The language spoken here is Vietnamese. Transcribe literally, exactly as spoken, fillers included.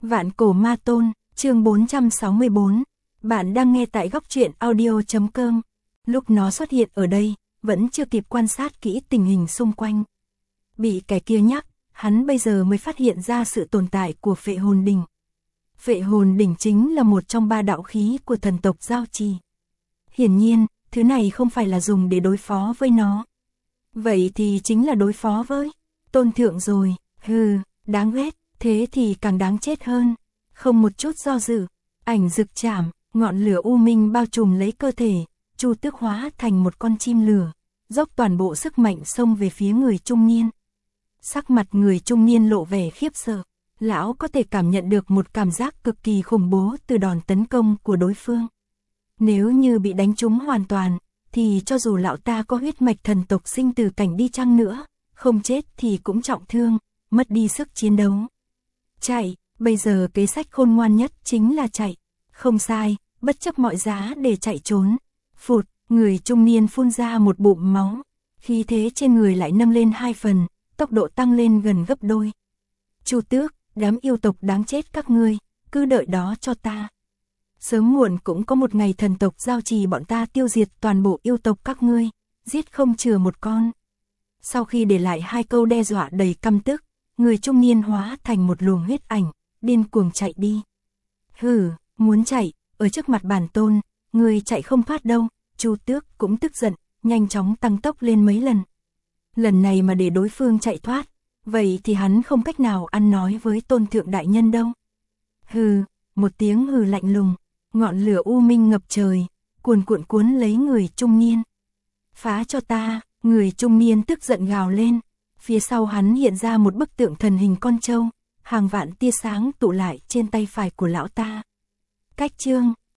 Vạn Cổ Ma Tôn, chương bốn trăm sáu mươi bốn. Bạn đang nghe tại góc truyện audio chấm com. Lúc nó xuất hiện ở đây, vẫn chưa kịp quan sát kỹ tình hình xung quanh. Bị cái kia nhắc, hắn bây giờ mới phát hiện ra sự tồn tại của Phệ Hồn Đỉnh. Phệ Hồn Đỉnh chính là một trong ba đạo khí của thần tộc Giao Trì. Hiển nhiên, thứ này không phải là dùng để đối phó với nó. Vậy thì chính là đối phó với Tôn Thượng rồi. Hừ, đáng ghét, thế thì càng đáng chết hơn. Không một chút do dự, ảnh rực chạm, ngọn lửa u minh bao trùm lấy cơ thể, Chu Tước hóa thành một con chim lửa, dốc toàn bộ sức mạnh xông về phía người trung niên. Sắc mặt người trung niên lộ vẻ khiếp sợ, lão có thể cảm nhận được một cảm giác cực kỳ khủng bố từ đòn tấn công của đối phương. Nếu như bị đánh trúng hoàn toàn, thì cho dù lão ta có huyết mạch thần tộc sinh từ cảnh đi chăng nữa, không chết thì cũng trọng thương, mất đi sức chiến đấu. Chạy, bây giờ kế sách khôn ngoan nhất chính là chạy. Không sai, bất chấp mọi giá để chạy trốn. Phụt, người trung niên phun ra một bụng máu, khí thế trên người lại nâng lên hai phần, tốc độ tăng lên gần gấp đôi. Chu Tước, đám yêu tộc đáng chết các ngươi, cứ đợi đó cho ta. Sớm muộn cũng có một ngày thần tộc Giao Trì bọn ta tiêu diệt toàn bộ yêu tộc các ngươi, giết không chừa một con. Sau khi để lại hai câu đe dọa đầy căm tức, người trung niên hóa thành một luồng huyết ảnh, điên cuồng chạy đi. Hừ, muốn chạy, ở trước mặt bản tôn, người chạy không thoát đâu. Chu Tước cũng tức giận, nhanh chóng tăng tốc lên mấy lần. Lần này mà để đối phương chạy thoát, vậy thì hắn không cách nào ăn nói với Tôn Thượng đại nhân đâu. Hừ, một tiếng hừ lạnh lùng, ngọn lửa u minh ngập trời, cuồn cuộn cuốn lấy người trung niên. Phá cho ta, người trung niên tức giận gào lên. Phía sau hắn hiện ra một bức tượng thần hình con trâu, hàng vạn tia sáng tụ lại trên tay phải của lão ta. Cách chương,